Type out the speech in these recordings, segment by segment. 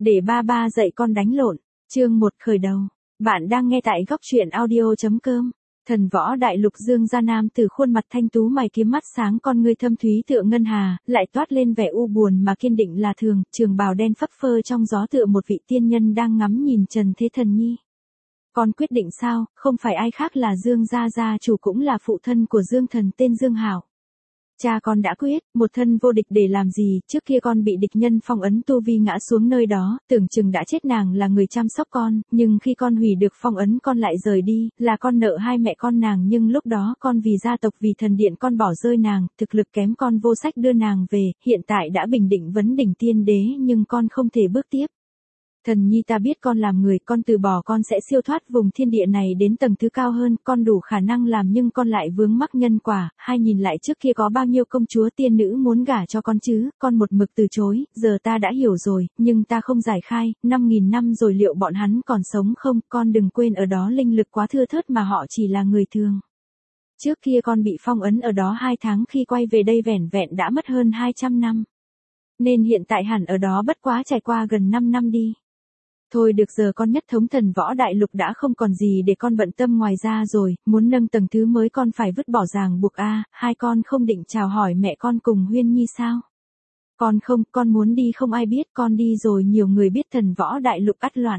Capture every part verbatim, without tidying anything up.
Để ba ba dạy con đánh lộn. Chương một khởi đầu. Bạn đang nghe tại góc truyện audio.com. Thần võ đại lục Dương Gia Nam từ khuôn mặt thanh tú mày kiếm mắt sáng con ngươi thâm thúy tựa ngân hà, lại toát lên vẻ u buồn mà kiên định là thường, trường bào đen phấp phơ trong gió tựa một vị tiên nhân đang ngắm nhìn Trần Thế Thần Nhi. Con quyết định sao, không phải ai khác là Dương Gia Gia chủ cũng là phụ thân của Dương Thần tên Dương Hảo. Cha con đã quyết, một thân vô địch để làm gì, trước kia con bị địch nhân phong ấn tu vi ngã xuống nơi đó, tưởng chừng đã chết nàng là người chăm sóc con, nhưng khi con hủy được phong ấn con lại rời đi, là con nợ hai mẹ con nàng nhưng lúc đó con vì gia tộc vì thần điện con bỏ rơi nàng, thực lực kém con vô sách đưa nàng về, hiện tại đã bình định vấn đỉnh tiên đế nhưng con không thể bước tiếp. Thần Nhi ta biết con làm người, con từ bỏ con sẽ siêu thoát vùng thiên địa này đến tầng thứ cao hơn, con đủ khả năng làm nhưng con lại vướng mắc nhân quả, hai nhìn lại trước kia có bao nhiêu công chúa tiên nữ muốn gả cho con chứ, con một mực từ chối, giờ ta đã hiểu rồi, nhưng ta không giải khai, năm nghìn năm rồi liệu bọn hắn còn sống không, con đừng quên ở đó linh lực quá thưa thớt mà họ chỉ là người thường. Trước kia con bị phong ấn ở đó hai tháng khi quay về đây vẻn vẹn đã mất hơn hai trăm năm. Nên hiện tại hẳn ở đó bất quá trải qua gần năm năm đi. Thôi được giờ con nhất thống thần võ đại lục đã không còn gì để con bận tâm ngoài ra rồi, muốn nâng tầng thứ mới con phải vứt bỏ ràng buộc a, à, hai con không định chào hỏi mẹ con cùng Huyên Nhi sao? Con không, con muốn đi không ai biết, con đi rồi nhiều người biết thần võ đại lục ắt loạn.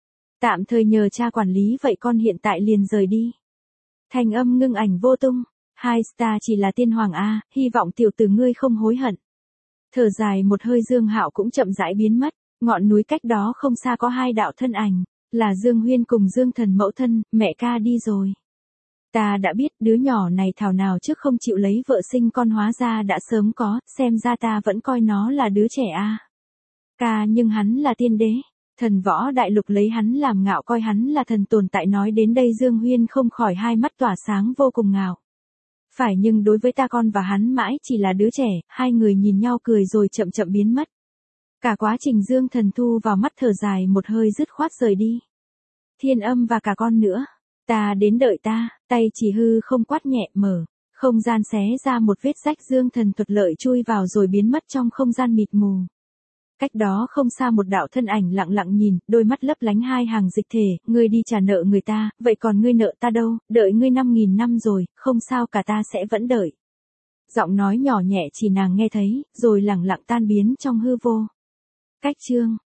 Tạm thời nhờ cha quản lý vậy con hiện tại liền rời đi. Thanh âm ngưng ảnh vô tung, hai star chỉ là tiên hoàng a, à, hy vọng tiểu tử ngươi không hối hận. Thở dài một hơi Dương Hạo cũng chậm rãi biến mất. Ngọn núi cách đó không xa có hai đạo thân ảnh, là Dương Huyên cùng Dương Thần mẫu thân, mẹ ca đi rồi. Ta đã biết đứa nhỏ này thảo nào trước không chịu lấy vợ sinh con hóa ra đã sớm có, xem ra ta vẫn coi nó là đứa trẻ a. À. Ca nhưng hắn là tiên đế, thần võ đại lục lấy hắn làm ngạo coi hắn là thần tồn tại nói đến đây Dương Huyên không khỏi hai mắt tỏa sáng vô cùng ngạo. Phải nhưng đối với ta con và hắn mãi chỉ là đứa trẻ, hai người nhìn nhau cười rồi chậm chậm biến mất. Cả quá trình Dương Thần thu vào mắt thở dài một hơi dứt khoát rời đi. Thiên Âm và cả con nữa. Ta đến đợi ta, tay chỉ hư không quát nhẹ mở. Không gian xé ra một vết rách Dương Thần thuận lợi chui vào rồi biến mất trong không gian mịt mù. Cách đó không xa một đạo thân ảnh lặng lặng nhìn, đôi mắt lấp lánh hai hàng dịch thể, ngươi đi trả nợ người ta, vậy còn ngươi nợ ta đâu, đợi ngươi năm nghìn năm rồi, không sao cả ta sẽ vẫn đợi. Giọng nói nhỏ nhẹ chỉ nàng nghe thấy, rồi lặng lặng tan biến trong hư vô. Cách chương